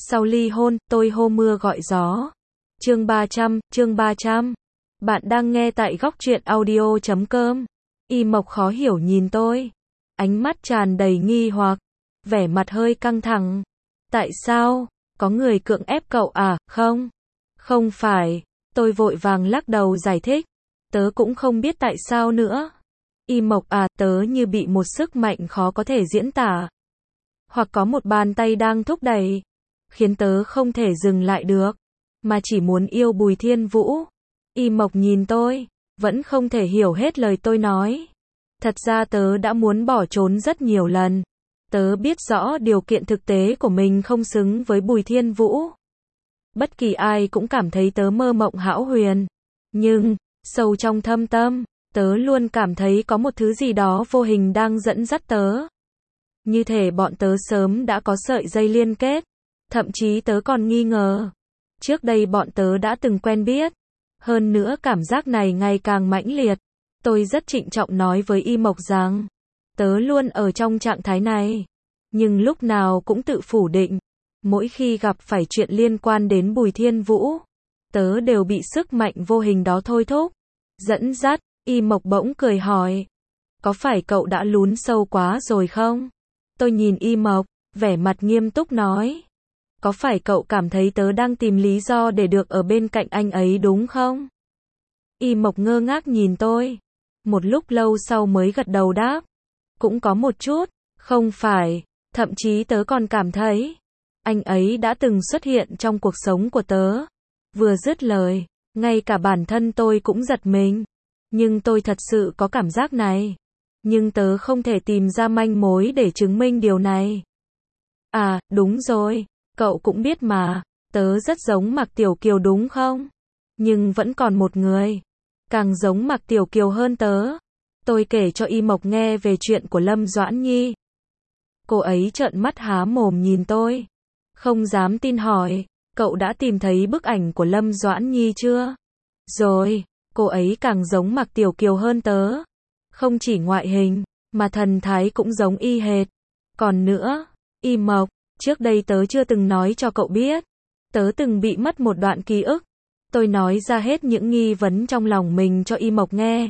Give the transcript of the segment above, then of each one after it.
Sau ly hôn, tôi hô mưa gọi gió. Chương 300. Bạn đang nghe tại góc truyện audio.com. Y Mộc khó hiểu nhìn tôi. Ánh mắt tràn đầy nghi hoặc. Vẻ mặt hơi căng thẳng. Tại sao? Có người cưỡng ép cậu à? Không. Không phải. Tôi vội vàng lắc đầu giải thích. Tớ cũng không biết tại sao nữa. Y Mộc à, tớ như bị một sức mạnh khó có thể diễn tả. Hoặc có một bàn tay đang thúc đẩy. Khiến tớ không thể dừng lại được. Mà chỉ muốn yêu Bùi Thiên Vũ. Y Mộc nhìn tôi. Vẫn không thể hiểu hết lời tôi nói. Thật ra tớ đã muốn bỏ trốn rất nhiều lần. Tớ biết rõ điều kiện thực tế của mình không xứng với Bùi Thiên Vũ. Bất kỳ ai cũng cảm thấy tớ mơ mộng hão huyền. Nhưng, sâu trong thâm tâm, tớ luôn cảm thấy có một thứ gì đó vô hình đang dẫn dắt tớ. Như thể bọn tớ sớm đã có sợi dây liên kết. Thậm chí tớ còn nghi ngờ. Trước đây bọn tớ đã từng quen biết. Hơn nữa cảm giác này ngày càng mãnh liệt. Tôi rất trịnh trọng nói với Y Mộc rằng, tớ luôn ở trong trạng thái này. Nhưng lúc nào cũng tự phủ định. Mỗi khi gặp phải chuyện liên quan đến Bùi Thiên Vũ, tớ đều bị sức mạnh vô hình đó thôi thúc, dẫn dắt. Y Mộc bỗng cười hỏi, có phải cậu đã lún sâu quá rồi không? Tôi nhìn Y Mộc, vẻ mặt nghiêm túc nói, có phải cậu cảm thấy tớ đang tìm lý do để được ở bên cạnh anh ấy đúng không? Y Mộc ngơ ngác nhìn tôi. Một lúc lâu sau mới gật đầu đáp. Cũng có một chút, không phải, thậm chí tớ còn cảm thấy, anh ấy đã từng xuất hiện trong cuộc sống của tớ. Vừa dứt lời, ngay cả bản thân tôi cũng giật mình. Nhưng tôi thật sự có cảm giác này. Nhưng tớ không thể tìm ra manh mối để chứng minh điều này. À, đúng rồi, cậu cũng biết mà, tớ rất giống Mạc Tiểu Kiều đúng không? Nhưng vẫn còn một người, càng giống Mạc Tiểu Kiều hơn tớ. Tôi kể cho Y Mộc nghe về chuyện của Lâm Doãn Nhi. Cô ấy trợn mắt há mồm nhìn tôi. Không dám tin hỏi, cậu đã tìm thấy bức ảnh của Lâm Doãn Nhi chưa? Rồi, cô ấy càng giống Mạc Tiểu Kiều hơn tớ. Không chỉ ngoại hình, mà thần thái cũng giống y hệt. Còn nữa, Y Mộc, trước đây tớ chưa từng nói cho cậu biết. Tớ từng bị mất một đoạn ký ức. Tôi nói ra hết những nghi vấn trong lòng mình cho Y Mộc nghe.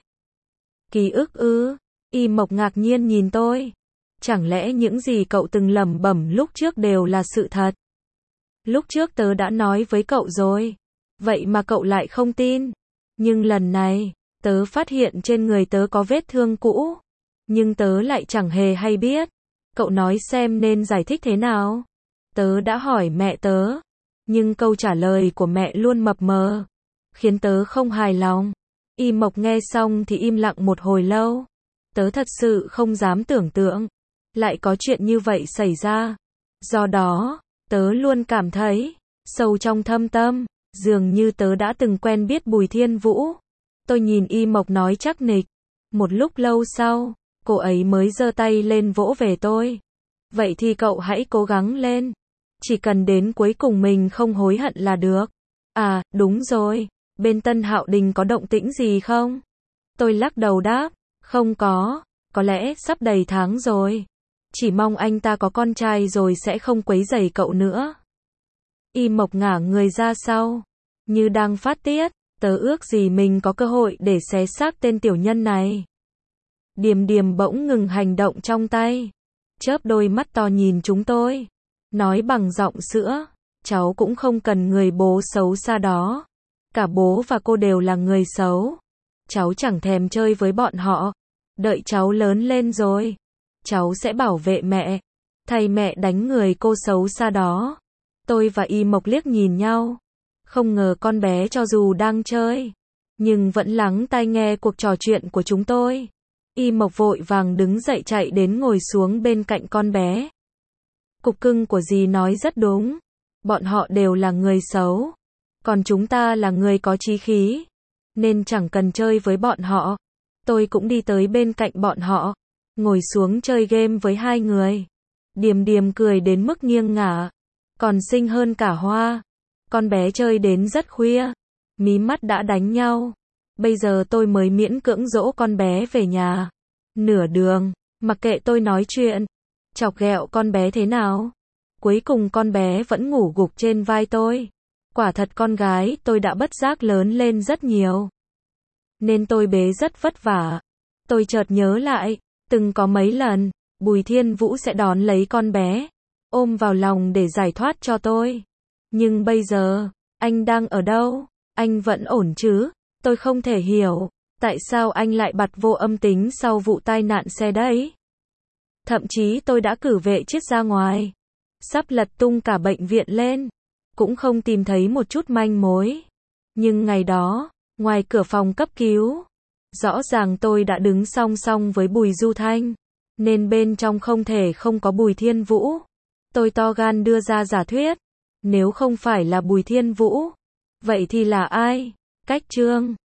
Ký ức ư? Y Mộc ngạc nhiên nhìn tôi. Chẳng lẽ những gì cậu từng lẩm bẩm lúc trước đều là sự thật? Lúc trước tớ đã nói với cậu rồi. Vậy mà cậu lại không tin. Nhưng lần này, tớ phát hiện trên người tớ có vết thương cũ. Nhưng tớ lại chẳng hề hay biết. Cậu nói xem nên giải thích thế nào? Tớ đã hỏi mẹ tớ. Nhưng câu trả lời của mẹ luôn mập mờ. Khiến tớ không hài lòng. Y Mộc nghe xong thì im lặng một hồi lâu. Tớ thật sự không dám tưởng tượng. Lại có chuyện như vậy xảy ra. Do đó, tớ luôn cảm thấy, sâu trong thâm tâm, dường như tớ đã từng quen biết Bùi Thiên Vũ. Tôi nhìn Y Mộc nói chắc nịch. Một lúc lâu sau, cô ấy mới giơ tay lên vỗ về tôi. Vậy thì cậu hãy cố gắng lên. Chỉ cần đến cuối cùng mình không hối hận là được. À, đúng rồi. Bên Tân Hạo Đình có động tĩnh gì không? Tôi lắc đầu đáp. Không có lẽ sắp đầy tháng rồi. Chỉ mong anh ta có con trai rồi sẽ không quấy rầy cậu nữa. Y Mộc ngả người ra sau. Như đang phát tiết, tớ ước gì mình có cơ hội để xé xác tên tiểu nhân này. Điềm Điềm bỗng ngừng hành động trong tay. Chớp đôi mắt to nhìn chúng tôi. Nói bằng giọng sữa, cháu cũng không cần người bố xấu xa đó. Cả bố và cô đều là người xấu. Cháu chẳng thèm chơi với bọn họ. Đợi cháu lớn lên rồi, cháu sẽ bảo vệ mẹ. Thay mẹ đánh người cô xấu xa đó. Tôi và Y Mộc liếc nhìn nhau. Không ngờ con bé cho dù đang chơi, nhưng vẫn lắng tai nghe cuộc trò chuyện của chúng tôi. Y Mộc vội vàng đứng dậy chạy đến ngồi xuống bên cạnh con bé. Cục cưng của dì nói rất đúng. Bọn họ đều là người xấu. Còn chúng ta là người có chí khí. Nên chẳng cần chơi với bọn họ. Tôi cũng đi tới bên cạnh bọn họ. Ngồi xuống chơi game với hai người. Điềm Điềm cười đến mức nghiêng ngả. Còn xinh hơn cả Hoa. Con bé chơi đến rất khuya. Mí mắt đã đánh nhau. Bây giờ tôi mới miễn cưỡng dỗ con bé về nhà. Nửa đường, mặc kệ tôi nói chuyện. Chọc ghẹo con bé thế nào. Cuối cùng con bé vẫn ngủ gục trên vai tôi. Quả thật con gái tôi đã bất giác lớn lên rất nhiều. Nên tôi bế rất vất vả. Tôi chợt nhớ lại, từng có mấy lần, Bùi Thiên Vũ sẽ đón lấy con bé, ôm vào lòng để giải thoát cho tôi. Nhưng bây giờ, anh đang ở đâu? Anh vẫn ổn chứ? Tôi không thể hiểu, tại sao anh lại bặt vô âm tính sau vụ tai nạn xe đấy? Thậm chí tôi đã cử vệ chiếc ra ngoài, sắp lật tung cả bệnh viện lên, cũng không tìm thấy một chút manh mối. Nhưng ngày đó, ngoài cửa phòng cấp cứu, rõ ràng tôi đã đứng song song với Bùi Du Thanh, nên bên trong không thể không có Bùi Thiên Vũ. Tôi to gan đưa ra giả thuyết, nếu không phải là Bùi Thiên Vũ, vậy thì là ai? Cách Trương